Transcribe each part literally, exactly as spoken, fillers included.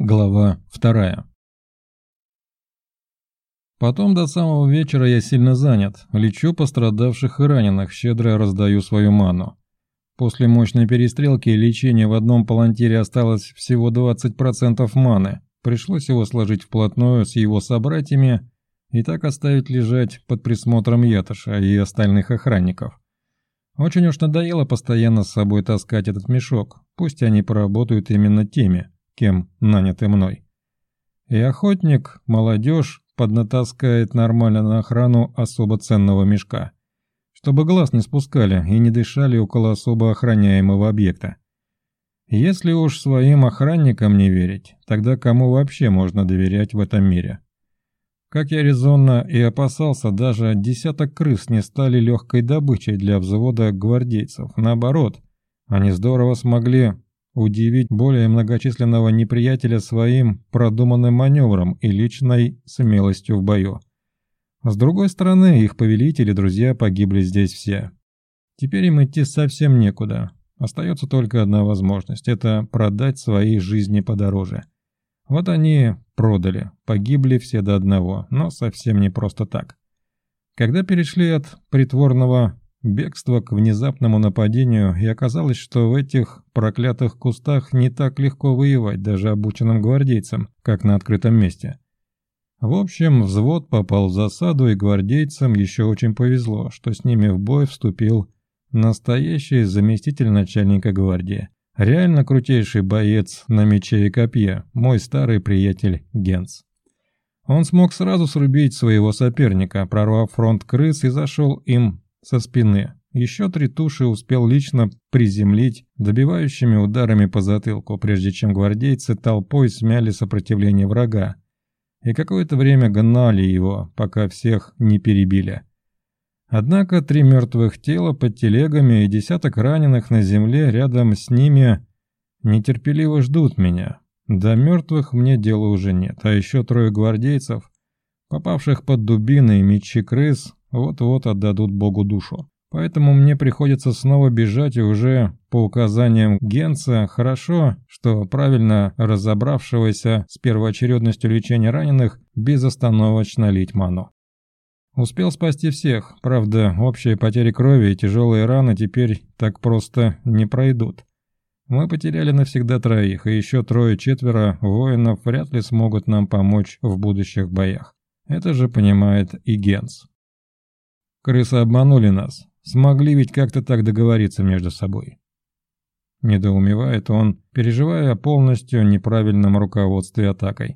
Глава вторая. Потом до самого вечера я сильно занят, лечу пострадавших и раненых, щедро раздаю свою ману. После мощной перестрелки и лечения в одном палантире осталось всего двадцать процентов маны, пришлось его сложить вплотную с его собратьями и так оставить лежать под присмотром Ятоша и остальных охранников. Очень уж надоело постоянно с собой таскать этот мешок, пусть они поработают именно теми, кем наняты мной. И охотник, молодежь, поднатаскает нормально на охрану особо ценного мешка, чтобы глаз не спускали и не дышали около особо охраняемого объекта. Если уж своим охранникам не верить, тогда кому вообще можно доверять в этом мире? Как я резонно и опасался, даже десяток крыс не стали легкой добычей для взвода гвардейцев. Наоборот, они здорово смогли удивить более многочисленного неприятеля своим продуманным маневром и личной смелостью в бою. С другой стороны, их повелители и друзья погибли здесь все. Теперь им идти совсем некуда. Остается только одна возможность – это продать свои жизни подороже. Вот они продали, погибли все до одного, но совсем не просто так. Когда перешли от притворного бегства к внезапному нападению, и оказалось, что в этих проклятых кустах не так легко воевать даже обученным гвардейцам, как на открытом месте. В общем, взвод попал в засаду, и гвардейцам еще очень повезло, что с ними в бой вступил настоящий заместитель начальника гвардии. Реально крутейший боец на мече и копье, мой старый приятель Генц. Он смог сразу срубить своего соперника, прорвав фронт крыс и зашел им со спины. Еще три туши успел лично приземлить добивающими ударами по затылку, прежде чем гвардейцы толпой смяли сопротивление врага и какое-то время гнали его, пока всех не перебили. Однако три мертвых тела под телегами и десяток раненых на земле рядом с ними нетерпеливо ждут меня. До мертвых мне дела уже нет, а еще трое гвардейцев, попавших под дубины и мечи крыс, вот-вот отдадут Богу душу. Поэтому мне приходится снова бежать и уже по указаниям Генца, хорошо, что правильно разобравшегося с первоочередностью лечения раненых, безостановочно лить ману. Успел спасти всех, правда, общие потери крови и тяжелые раны теперь так просто не пройдут. Мы потеряли навсегда троих, и еще трое-четверо воинов вряд ли смогут нам помочь в будущих боях. Это же понимает и Генц. Крысы обманули нас, смогли ведь как-то так договориться между собой. Недоумевает он, переживая о полностью неправильном руководстве атакой.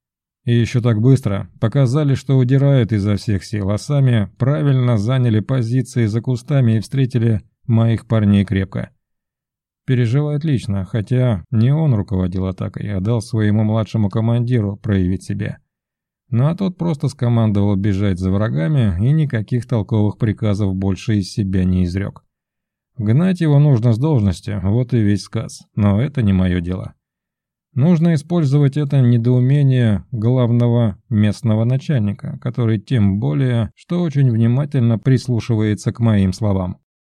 И еще так быстро показали, что удирают изо всех сил, а сами правильно заняли позиции за кустами и встретили моих парней крепко. Переживает лично, хотя не он руководил атакой, а дал своему младшему командиру проявить себя. Ну а тот просто скомандовал бежать за врагами и никаких толковых приказов больше из себя не изрек. Гнать его нужно с должности, вот и весь сказ, но это не мое дело. Нужно использовать это недоумение главного местного начальника, который тем более, что очень внимательно прислушивается к моим словам.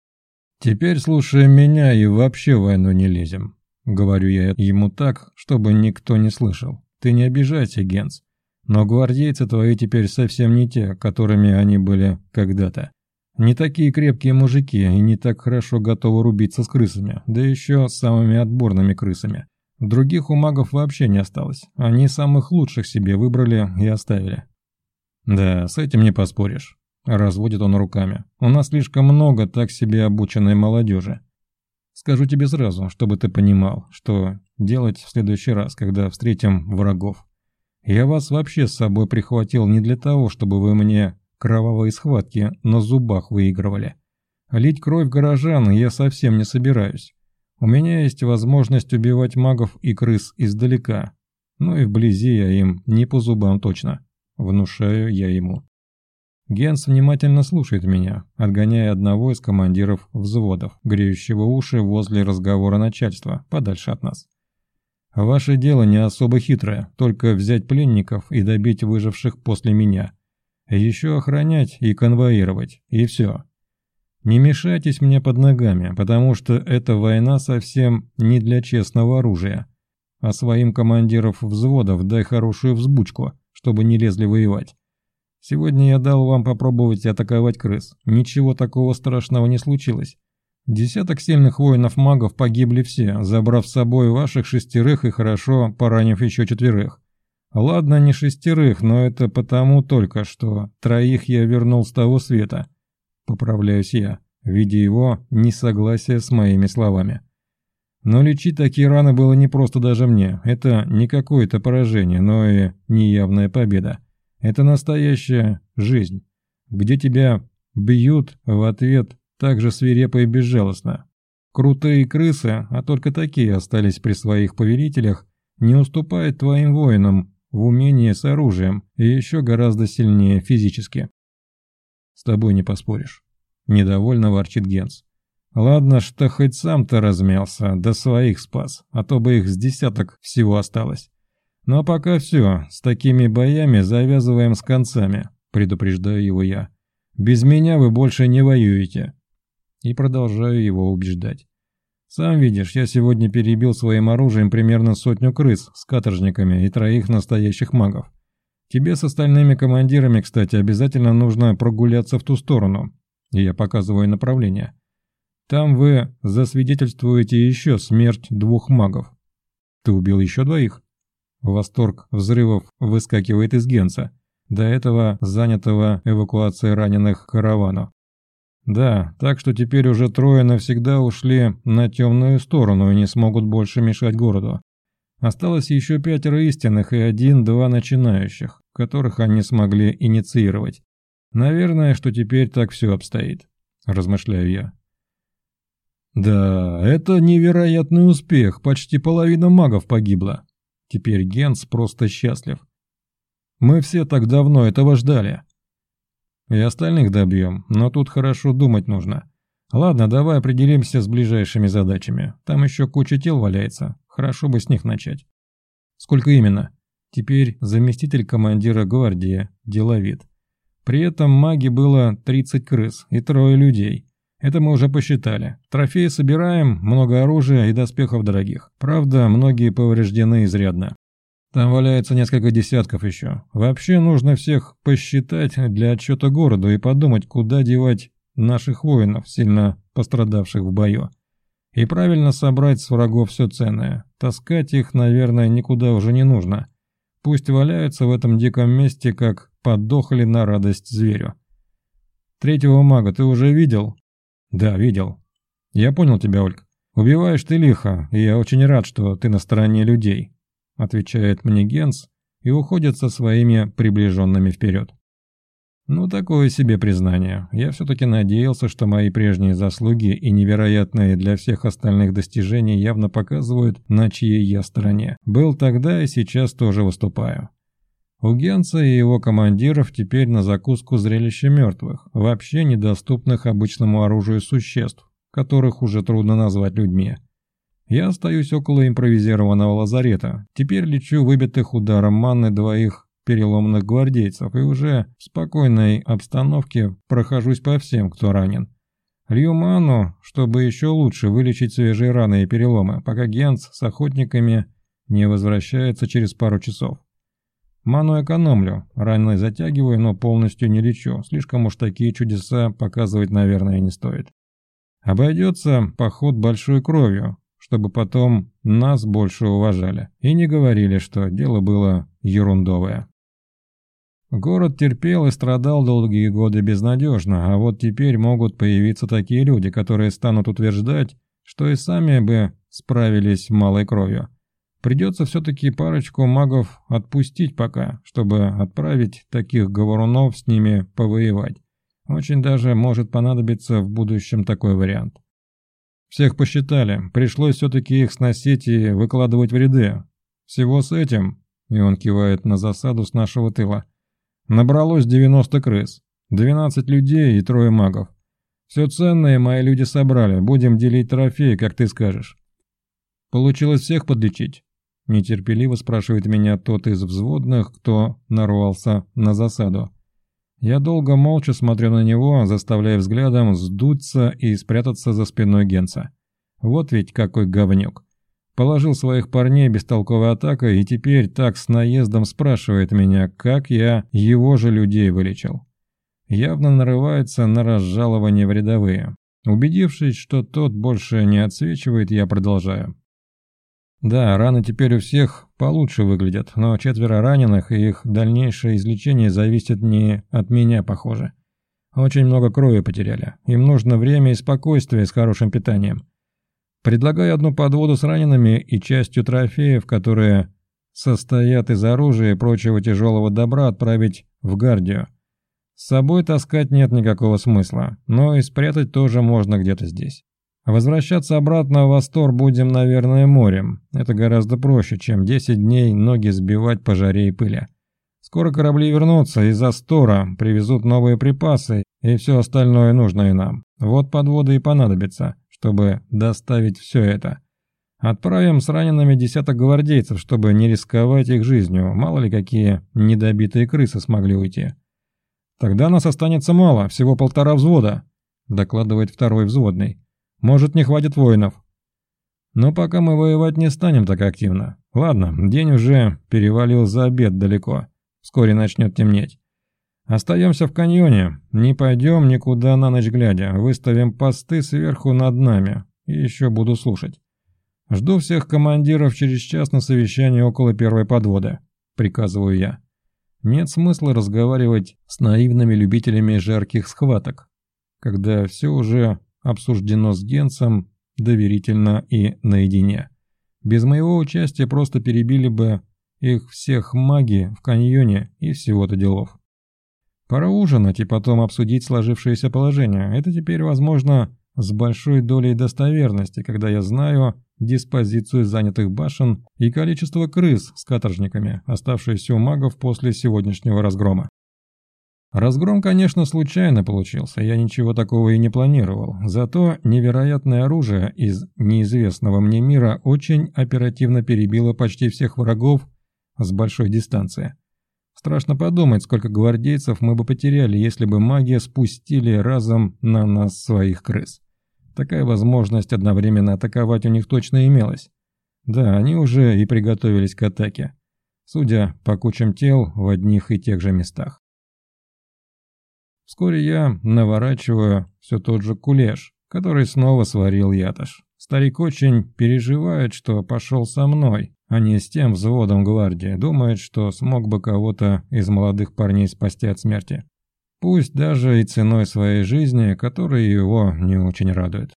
«Теперь слушай меня и вообще в войну не лезем», — говорю я ему так, чтобы никто не слышал. «Ты не обижайся, Генц, но гвардейцы твои теперь совсем не те, которыми они были когда-то. Не такие крепкие мужики и не так хорошо готовы рубиться с крысами, да еще с самыми отборными крысами. Других у магов вообще не осталось. Они самых лучших себе выбрали и оставили». «Да, с этим не поспоришь», — разводит он руками. «У нас слишком много так себе обученной молодежи. Скажу тебе сразу, чтобы ты понимал, что делать в следующий раз, когда встретим врагов. Я вас вообще с собой прихватил не для того, чтобы вы мне кровавые схватки на зубах выигрывали. Лить кровь горожан я совсем не собираюсь. У меня есть возможность убивать магов и крыс издалека, ну и вблизи я им не по зубам точно, внушаю я ему. Генц внимательно слушает меня, отгоняя одного из командиров взводов, греющего уши возле разговора начальства, подальше от нас. Ваше дело не особо хитрое, только взять пленников и добить выживших после меня. Еще охранять и конвоировать, и все. Не мешайтесь мне под ногами, потому что эта война совсем не для честного оружия. а своим командиров взводов дай хорошую взбучку, чтобы не лезли воевать. Сегодня я дал вам попробовать атаковать крыс. Ничего такого страшного не случилось. Десяток сильных воинов-магов погибли все, забрав с собой ваших шестерых и хорошо поранив еще четверых. Ладно, не шестерых, но это потому только, что троих я вернул с того света. Поправляюсь я, видя его несогласие с моими словами. Но лечить такие раны было не просто даже мне. Это не какое-то поражение, но и неявная победа. Это настоящая жизнь, где тебя бьют в ответ так же свирепо и безжалостно. Крутые крысы, а только такие остались при своих повелителях, не уступают твоим воинам в умении с оружием и еще гораздо сильнее физически. С тобой не поспоришь. Недовольно ворчит Генс. Ладно, что хоть сам-то размялся, да своих спас, а то бы их с десяток всего осталось. Ну а пока все, с такими боями завязываем с концами, предупреждаю его я. Без меня вы больше не воюете. И продолжаю его убеждать. Сам видишь, я сегодня перебил своим оружием примерно сотню крыс с каторжниками и троих настоящих магов. Тебе с остальными командирами, кстати, обязательно нужно прогуляться в ту сторону. И я показываю направление. Там вы засвидетельствуете еще смерть двух магов. Ты убил еще двоих? Восторг взрывов выскакивает из Генса, до этого занятого эвакуацией раненых к каравану. Да, так что теперь уже трое навсегда ушли на темную сторону и не смогут больше мешать городу. Осталось еще пятеро истинных и один-два начинающих, которых они смогли инициировать. Наверное, что теперь так все обстоит, размышляю я. Да, это невероятный успех, почти половина магов погибла. Теперь Генс просто счастлив. Мы все так давно этого ждали. И остальных добьем, но тут хорошо думать нужно. Ладно, давай определимся с ближайшими задачами. Там еще куча тел валяется, хорошо бы с них начать. Сколько именно? Теперь заместитель командира гвардии, деловит. При этом маги было тридцать крыс и трое людей. Это мы уже посчитали. Трофеи собираем, много оружия и доспехов дорогих. Правда, многие повреждены изрядно. Там валяется несколько десятков еще. Вообще нужно всех посчитать для отчета городу и подумать, куда девать наших воинов, сильно пострадавших в бою. И правильно собрать с врагов все ценное. Таскать их, наверное, никуда уже не нужно. Пусть валяются в этом диком месте, как подохли на радость зверю. Третьего мага ты уже видел? Да, видел. Я понял тебя, Ольг. Убиваешь ты лихо, и я очень рад, что ты на стороне людей, отвечает мне Генс и уходит со своими приближенными вперед. Ну, такое себе признание. Я все-таки надеялся, что мои прежние заслуги и невероятные для всех остальных достижения явно показывают, на чьей я стороне. Был тогда и сейчас тоже выступаю. У Генса и его командиров теперь на закуску зрелище мертвых, вообще недоступных обычному оружию существ, которых уже трудно назвать людьми. Я остаюсь около импровизированного лазарета, теперь лечу выбитых ударом манны двоих переломанных гвардейцев и уже в спокойной обстановке прохожусь по всем, кто ранен. Лью ману, чтобы еще лучше вылечить свежие раны и переломы, пока Генс с охотниками не возвращается через пару часов. Ману экономлю, раны затягиваю, но полностью не лечу, слишком уж такие чудеса показывать, наверное, не стоит. Обойдется поход большой кровью, чтобы потом нас больше уважали и не говорили, что дело было ерундовое. Город терпел и страдал долгие годы безнадежно, а вот теперь могут появиться такие люди, которые станут утверждать, что и сами бы справились малой кровью. Придется все-таки парочку магов отпустить пока, чтобы отправить таких говорунов с ними повоевать. Очень даже может понадобиться в будущем такой вариант. Всех посчитали, пришлось все-таки их сносить и выкладывать в ряды. Всего с этим, и он кивает на засаду с нашего тыла, набралось девяносто крыс, двенадцать людей и трое магов. Все ценное мои люди собрали, будем делить трофеи, как ты скажешь. Получилось всех подлечить? Нетерпеливо спрашивает меня тот из взводных, кто нарвался на засаду. Я долго молча смотрю на него, заставляя взглядом сдуться и спрятаться за спиной Генса. Вот ведь какой говнюк. Положил своих парней бестолковой атакой и теперь так с наездом спрашивает меня, как я его же людей вылечил. Явно нарывается на разжалование в рядовые. Убедившись, что тот больше не отсвечивает, я продолжаю. Да, раны теперь у всех получше выглядят, но четверо раненых и их дальнейшее излечение зависит не от меня, похоже. Очень много крови потеряли. Им нужно время и спокойствие с хорошим питанием. Предлагаю одну подводу с ранеными и частью трофеев, которые состоят из оружия и прочего тяжелого добра, отправить в Гардию. С собой таскать нет никакого смысла, но и спрятать тоже можно где-то здесь. Возвращаться обратно в Астор будем, наверное, морем. Это гораздо проще, чем десять дней ноги сбивать по жаре и пыли. Скоро корабли вернутся из Астора, привезут новые припасы и все остальное нужное нам. Вот подводы и понадобятся, чтобы доставить все это. Отправим с ранеными десяток гвардейцев, чтобы не рисковать их жизнью, мало ли какие недобитые крысы смогли уйти. Тогда нас останется мало, всего полтора взвода, докладывает второй взводный. Может, не хватит воинов. Но пока мы воевать не станем так активно. Ладно, день уже перевалил за обед далеко. Вскоре начнет темнеть. Остаемся в каньоне. Не пойдем никуда на ночь глядя. Выставим посты сверху над нами. И еще буду слушать. Жду всех командиров через час на совещании около первой подводы. Приказываю я. Нет смысла разговаривать с наивными любителями жарких схваток, когда все уже обсуждено с Генсом доверительно и наедине. Без моего участия просто перебили бы их всех маги в каньоне и всего-то делов. Пора ужинать и потом обсудить сложившееся положение. Это теперь возможно с большой долей достоверности, когда я знаю диспозицию занятых башен и количество крыс с каторжниками, оставшиеся у магов после сегодняшнего разгрома. Разгром, конечно, случайно получился, я ничего такого и не планировал, зато невероятное оружие из неизвестного мне мира очень оперативно перебило почти всех врагов с большой дистанции. Страшно подумать, сколько гвардейцев мы бы потеряли, если бы маги спустили разом на нас своих крыс. Такая возможность одновременно атаковать у них точно имелась. Да, они уже и приготовились к атаке, судя по кучам тел в одних и тех же местах. Вскоре я наворачиваю все тот же кулеш, который снова сварил Ятош. Старик очень переживает, что пошел со мной, а не с тем взводом гвардии. Думает, что смог бы кого-то из молодых парней спасти от смерти. Пусть даже и ценой своей жизни, которая его не очень радует.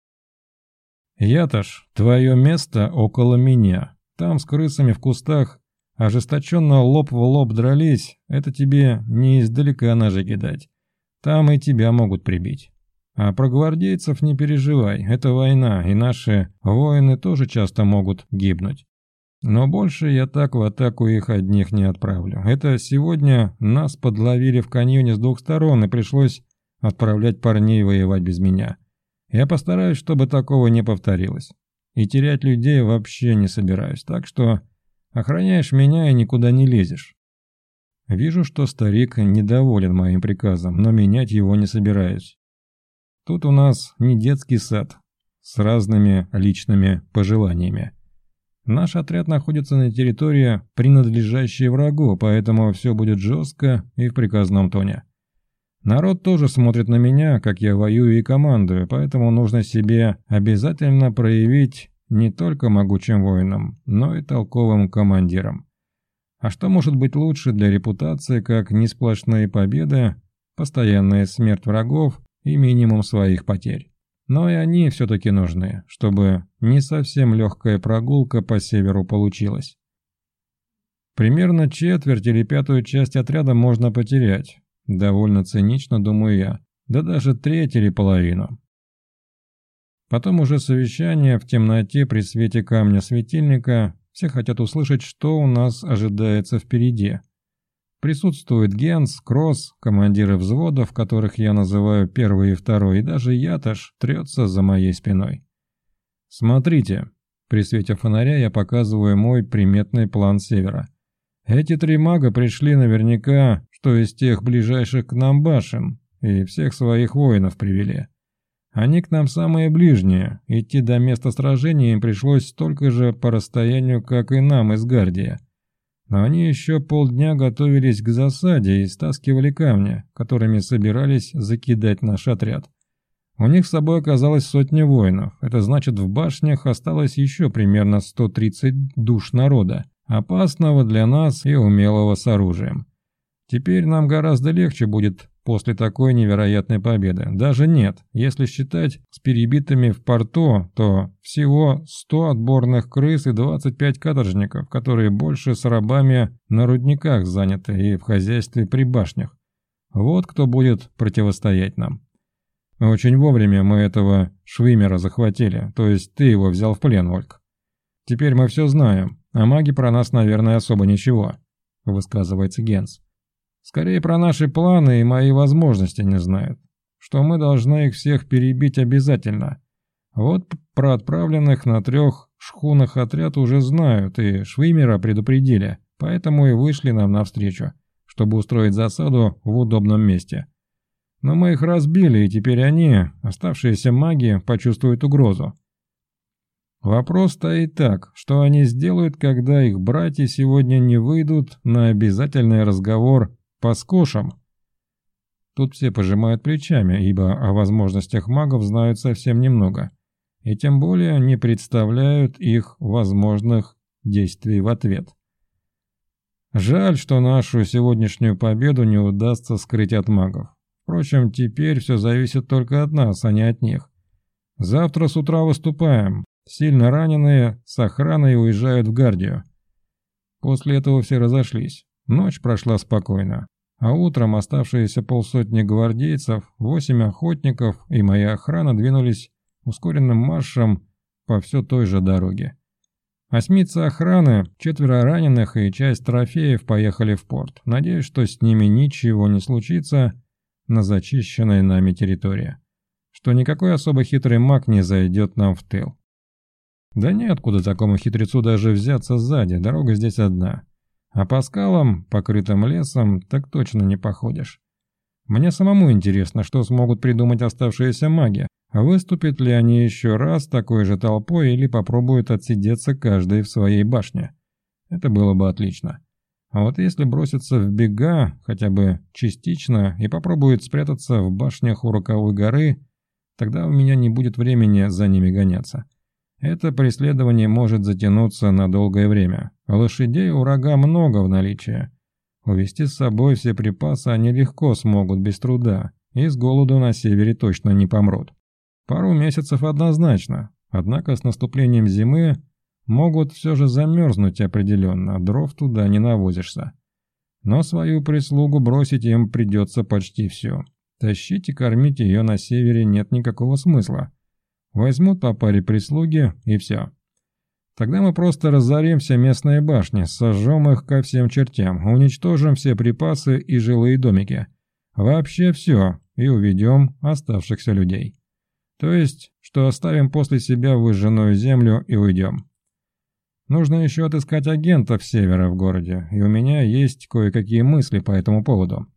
«Ятош, твое место около меня. Там с крысами в кустах ожесточенно лоб в лоб дрались. Это тебе не издалека ножи кидать. Там и тебя могут прибить. А про гвардейцев не переживай, это война, и наши воины тоже часто могут гибнуть. Но больше я так в атаку их одних не отправлю. Это сегодня нас подловили в каньоне с двух сторон, и пришлось отправлять парней воевать без меня. Я постараюсь, чтобы такого не повторилось. И терять людей вообще не собираюсь, так что охраняешь меня и никуда не лезешь». Вижу, что старик недоволен моим приказом, но менять его не собираюсь. Тут у нас не детский сад с разными личными пожеланиями. Наш отряд находится на территории, принадлежащей врагу, поэтому все будет жестко и в приказном тоне. Народ тоже смотрит на меня, как я воюю и командую, поэтому нужно себе обязательно проявить не только могучим воином, но и толковым командиром. А что может быть лучше для репутации, как несплошные победы, постоянная смерть врагов и минимум своих потерь? Но и они все-таки нужны, чтобы не совсем легкая прогулка по северу получилась. Примерно четверть или пятую часть отряда можно потерять. Довольно цинично, думаю я. Да даже треть или половину. Потом уже совещание в темноте при свете камня светильника. Все хотят услышать, что у нас ожидается впереди. Присутствует Генс, Кросс, командиры взводов, которых я называю первый и второй, и даже Ятош трется за моей спиной. Смотрите, при свете фонаря я показываю мой приметный план севера. Эти три мага пришли наверняка, что из тех ближайших к нам башен, и всех своих воинов привели. Они к нам самые ближние, идти до места сражения им пришлось столько же по расстоянию, как и нам из Гардия. Но они еще полдня готовились к засаде и стаскивали камни, которыми собирались закидать наш отряд. У них с собой оказалось сотни воинов, это значит, в башнях осталось еще примерно сто тридцать душ народа, опасного для нас и умелого с оружием. Теперь нам гораздо легче будет после такой невероятной победы. Даже нет, если считать с перебитыми в порту, то всего сто отборных крыс и двадцать пять каторжников, которые больше с рабами на рудниках заняты и в хозяйстве при башнях. Вот кто будет противостоять нам. Очень вовремя мы этого Швимера захватили, то есть ты его взял в плен, Ольг. Теперь мы все знаем, а маги про нас, наверное, особо ничего, высказывается Генс. Скорее про наши планы и мои возможности не знают, что мы должны их всех перебить обязательно. Вот про отправленных на трех шхунах отряд уже знают и Швимера предупредили, поэтому и вышли нам навстречу, чтобы устроить засаду в удобном месте. Но мы их разбили, и теперь они, оставшиеся маги, почувствуют угрозу. Вопрос стоит так, что они сделают, когда их братья сегодня не выйдут на обязательный разговор по скошам. Тут все пожимают плечами, ибо о возможностях магов знают совсем немного, и тем более не представляют их возможных действий в ответ. Жаль, что нашу сегодняшнюю победу не удастся скрыть от магов. Впрочем, теперь все зависит только от нас, а не от них. Завтра с утра выступаем. Сильно раненые с охраной уезжают в Гардию. После этого все разошлись. Ночь прошла спокойно. А утром оставшиеся полсотни гвардейцев, восемь охотников и моя охрана двинулись ускоренным маршем по все той же дороге. Осьмица охраны, четверо раненых и часть трофеев поехали в порт. Надеюсь, что с ними ничего не случится на зачищенной нами территории, что никакой особо хитрый маг не зайдет нам в тыл. Да неоткуда такому хитрецу даже взяться сзади, дорога здесь одна. А по скалам, покрытым лесом, так точно не походишь. Мне самому интересно, что смогут придумать оставшиеся маги. Выступят ли они еще раз такой же толпой или попробуют отсидеться каждый в своей башне. Это было бы отлично. А вот если бросятся в бега, хотя бы частично, и попробуют спрятаться в башнях у Роковой горы, тогда у меня не будет времени за ними гоняться. Это преследование может затянуться на долгое время. Лошадей у врага много в наличии. Увезти с собой все припасы они легко смогут без труда, и с голоду на севере точно не помрут. Пару месяцев однозначно, однако с наступлением зимы могут все же замерзнуть определенно, дров туда не навозишься. Но свою прислугу бросить им придется почти все. Тащить и кормить ее на севере нет никакого смысла. Возьмут по паре прислуги и все. Тогда мы просто разорим все местные башни, сожжем их ко всем чертям, уничтожим все припасы и жилые домики. Вообще все, и уведем оставшихся людей. То есть, что оставим после себя выжженную землю и уйдем. Нужно еще отыскать агентов севера в городе, и у меня есть кое-какие мысли по этому поводу.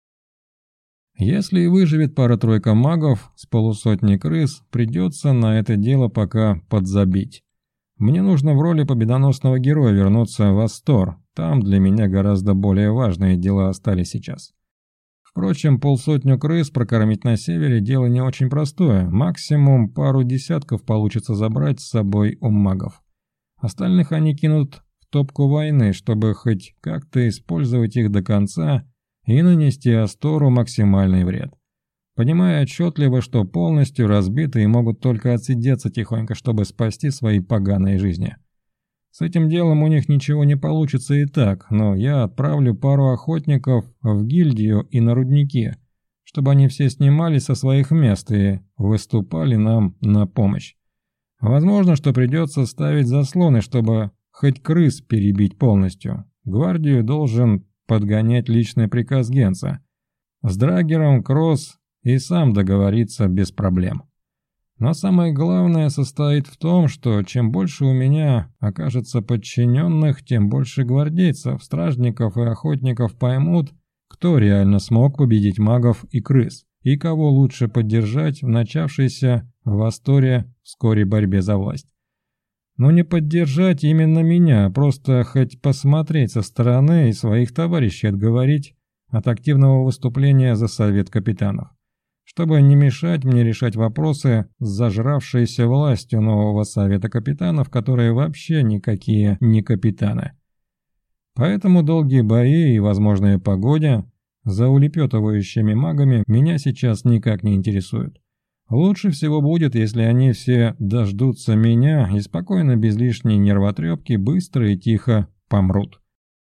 Если и выживет пара-тройка магов с полусотней крыс, придется на это дело пока подзабить. Мне нужно в роли победоносного героя вернуться в Астор, там для меня гораздо более важные дела остались сейчас. Впрочем, полсотню крыс прокормить на севере дело не очень простое, максимум пару десятков получится забрать с собой у магов. Остальных они кинут в топку войны, чтобы хоть как-то использовать их до конца и нанести Астору максимальный вред. Понимая отчетливо, что полностью разбитые могут только отсидеться тихонько, чтобы спасти свои поганые жизни. С этим делом у них ничего не получится и так, но я отправлю пару охотников в гильдию и на рудники, чтобы они все снимались со своих мест и выступали нам на помощь. Возможно, что придется ставить заслоны, чтобы хоть крыс перебить полностью. Гвардию должен подгонять личный приказ Генса. С Драгером Кросс и сам договориться без проблем. Но самое главное состоит в том, что чем больше у меня окажется подчиненных, тем больше гвардейцев, стражников и охотников поймут, кто реально смог победить магов и крыс, и кого лучше поддержать в начавшейся в Асторе вскоре борьбе за власть. Но не поддержать именно меня, а просто хоть посмотреть со стороны и своих товарищей отговорить от активного выступления за совет капитанов, чтобы не мешать мне решать вопросы с зажравшейся властью нового совета капитанов, которые вообще никакие не капитаны. Поэтому долгие бои и возможная погоня за улепетывающими магами меня сейчас никак не интересуют. Лучше всего будет, если они все дождутся меня и спокойно, без лишней нервотрепки, быстро и тихо помрут.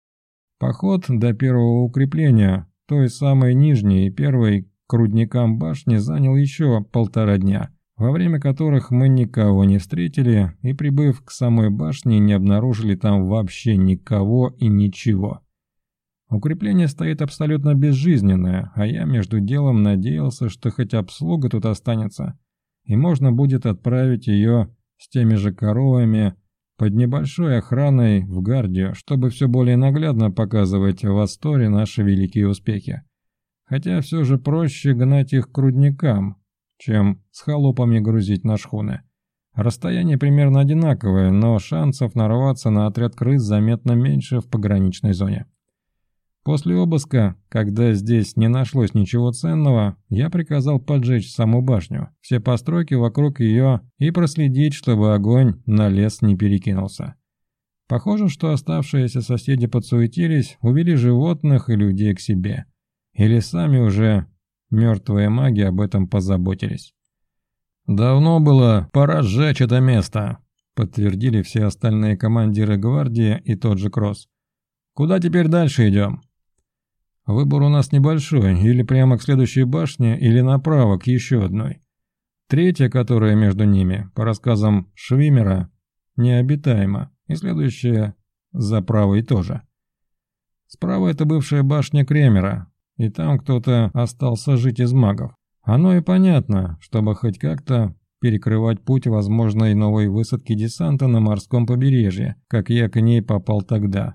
Поход до первого укрепления, той самой нижней и первой к рудникам башни, занял еще полтора дня, во время которых мы никого не встретили и, прибыв к самой башне, не обнаружили там вообще никого и ничего. Укрепление стоит абсолютно безжизненное, а я между делом надеялся, что хоть обслуга тут останется, и можно будет отправить ее с теми же коровами под небольшой охраной в гардию, чтобы все более наглядно показывать в Асторе наши великие успехи. Хотя все же проще гнать их к рудникам, чем с холопами грузить на шхуны. Расстояние примерно одинаковое, но шансов нарваться на отряд крыс заметно меньше в пограничной зоне. После обыска, когда здесь не нашлось ничего ценного, я приказал поджечь саму башню, все постройки вокруг ее и проследить, чтобы огонь на лес не перекинулся. Похоже, что оставшиеся соседи подсуетились, увели животных и людей к себе. Или сами уже мертвые маги об этом позаботились. «Давно было пора сжечь это место», — подтвердили все остальные командиры гвардии и тот же Кросс. «Куда теперь дальше идем?» «Выбор у нас небольшой, или прямо к следующей башне, или направо к еще одной. Третья, которая между ними, по рассказам Швимера, необитаема, и следующая за правой тоже. Справа это бывшая башня Кремера, и там кто-то остался жить из магов. Оно и понятно, чтобы хоть как-то перекрывать путь возможной новой высадки десанта на морском побережье, как я к ней попал тогда.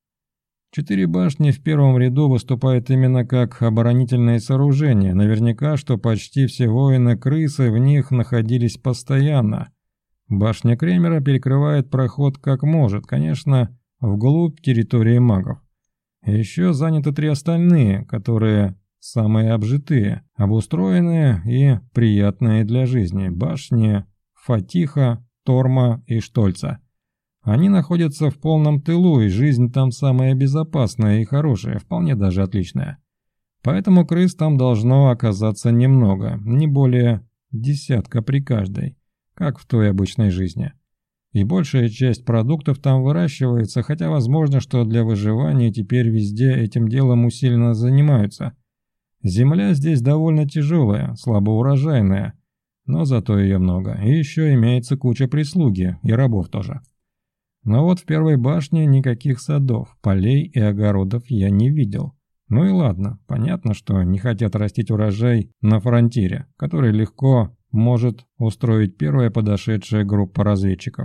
Четыре башни в первом ряду выступают именно как оборонительные сооружения, наверняка, что почти все воины-крысы в них находились постоянно. Башня Кремера перекрывает проход как может, конечно, вглубь территории магов. Еще заняты три остальные, которые самые обжитые, обустроенные и приятные для жизни башни Фатиха, Торма и Штольца. Они находятся в полном тылу, и жизнь там самая безопасная и хорошая, вполне даже отличная. Поэтому крыс там должно оказаться немного, не более десятка при каждой, как в той обычной жизни. И большая часть продуктов там выращивается, хотя возможно, что для выживания теперь везде этим делом усиленно занимаются. Земля здесь довольно тяжелая, слабоурожайная, но зато ее много, и еще имеется куча прислуги, и рабов тоже. Но вот в первой башне никаких садов, полей и огородов я не видел. Ну и ладно, понятно, что не хотят растить урожай на фронтире, который легко может устроить первая подошедшая группа разведчиков.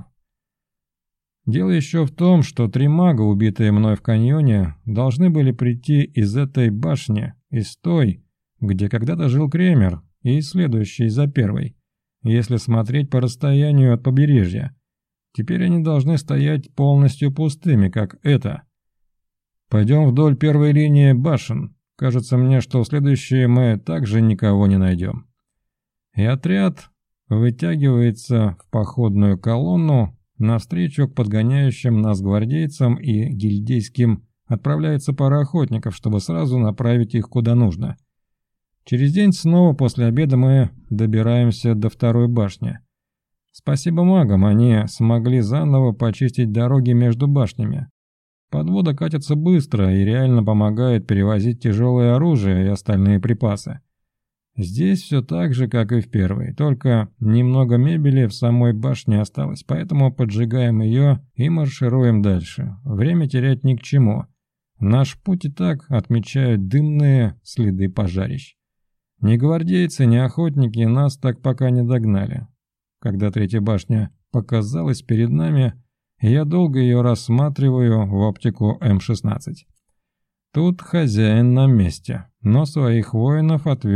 Дело еще в том, что три мага, убитые мной в каньоне, должны были прийти из этой башни, из той, где когда-то жил Кремер, и следующей за первой, если смотреть по расстоянию от побережья. Теперь они должны стоять полностью пустыми, как это. Пойдем вдоль первой линии башен. Кажется мне, что в следующие мы также никого не найдем. И отряд вытягивается в походную колонну, навстречу к подгоняющим нас гвардейцам и гильдейским отправляется пара охотников, чтобы сразу направить их куда нужно. Через день снова после обеда мы добираемся до второй башни. Спасибо магам, они смогли заново почистить дороги между башнями. Подвода катится быстро и реально помогает перевозить тяжелое оружие и остальные припасы. Здесь все так же, как и в первой, только немного мебели в самой башне осталось, поэтому поджигаем ее и маршируем дальше. Время терять ни к чему. Наш путь и так отмечают дымные следы пожарищ. Ни гвардейцы, ни охотники нас так пока не догнали. Когда третья башня показалась перед нами, я долго ее рассматриваю в оптику эм шестнадцать. Тут хозяин на месте, но своих воинов отвел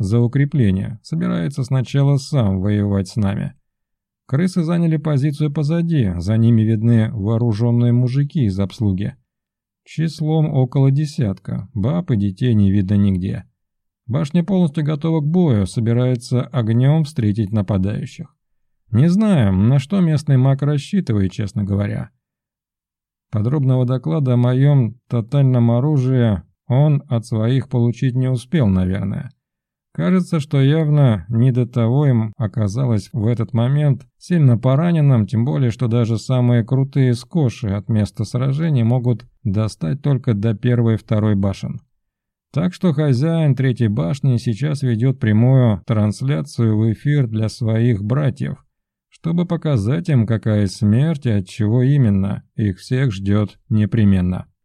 за укрепление, собирается сначала сам воевать с нами. Крысы заняли позицию позади, за ними видны вооруженные мужики из обслуги. Числом около десятка, баб и детей не видно нигде. Башня полностью готова к бою, собирается огнем встретить нападающих. Не знаю, на что местный маг рассчитывает, честно говоря. Подробного доклада о моем тотальном оружии он от своих получить не успел, наверное. Кажется, что явно не до того им оказалось в этот момент сильно пораненным, тем более, что даже самые крутые скоши от места сражения могут достать только до первой и второй башен. Так что хозяин третьей башни сейчас ведет прямую трансляцию в эфир для своих братьев, чтобы показать им, какая смерть и от чего именно их всех ждет непременно.